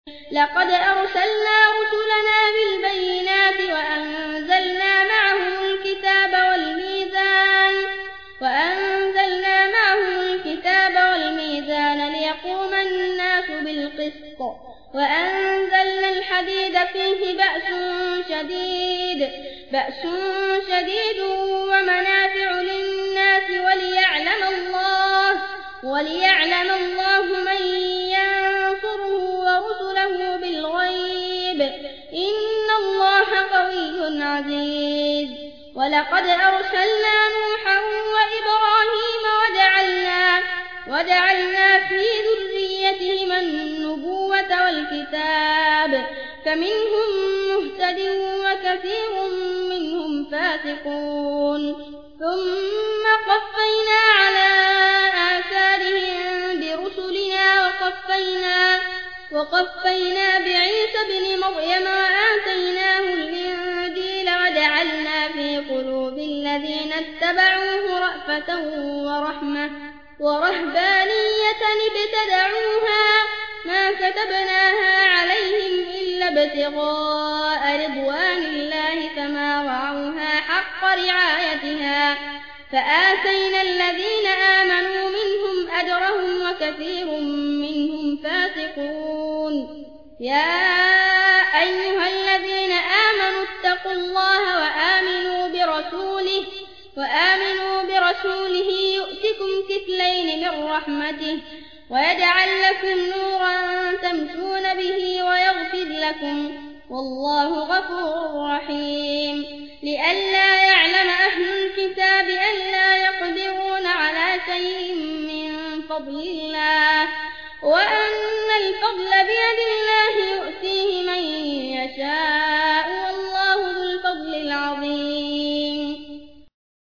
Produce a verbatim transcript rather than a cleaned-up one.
لقد أرسلنا رسلنا بالبينات وأنزلنا معهم الكتاب والميزان وأنزلنا معهم الكتاب والميزان ليقوم الناس بالقسط وأنزلنا الحديد فيه بأس شديد بأس شديد ومنافع للناس وليعلم الله وليعلم الله من ينصره ورسله بالغيب إن الله قوي عزيز. ولقد أرسلنا نوحا وإبراهيم وجعلنا وجعلنا في ذريتهما النبوة والكتاب فمنهم مهتد وكثير منهم فاسقون. ثم قفينا على آثارهم برسلنا وقفينا وقفينا بعيسى ابن مريم وآتيناه الإنجيل وجعلنا في قلوب الذين اتبعوه رأفة ورحمة ورهبانية ابتدعوها ما كتبناها عليهم إلا ابتغاء رضوان الله فما رعوها حق رعايتها فآتينا الذين آمنوا منهم أجرهم وكثير منهم فاسقون. يا أيها الذين آمنوا اتقوا الله وآمنوا برسوله وآمنوا برسوله يؤتكم كفلين من رحمته ويجعل لكم نورا تمشون به ويغفر لكم والله غفور رحيم. لئلا يعلم أهل الكتاب ألا يقدرون على شيء من فضل الله وأن الفضل بيد الله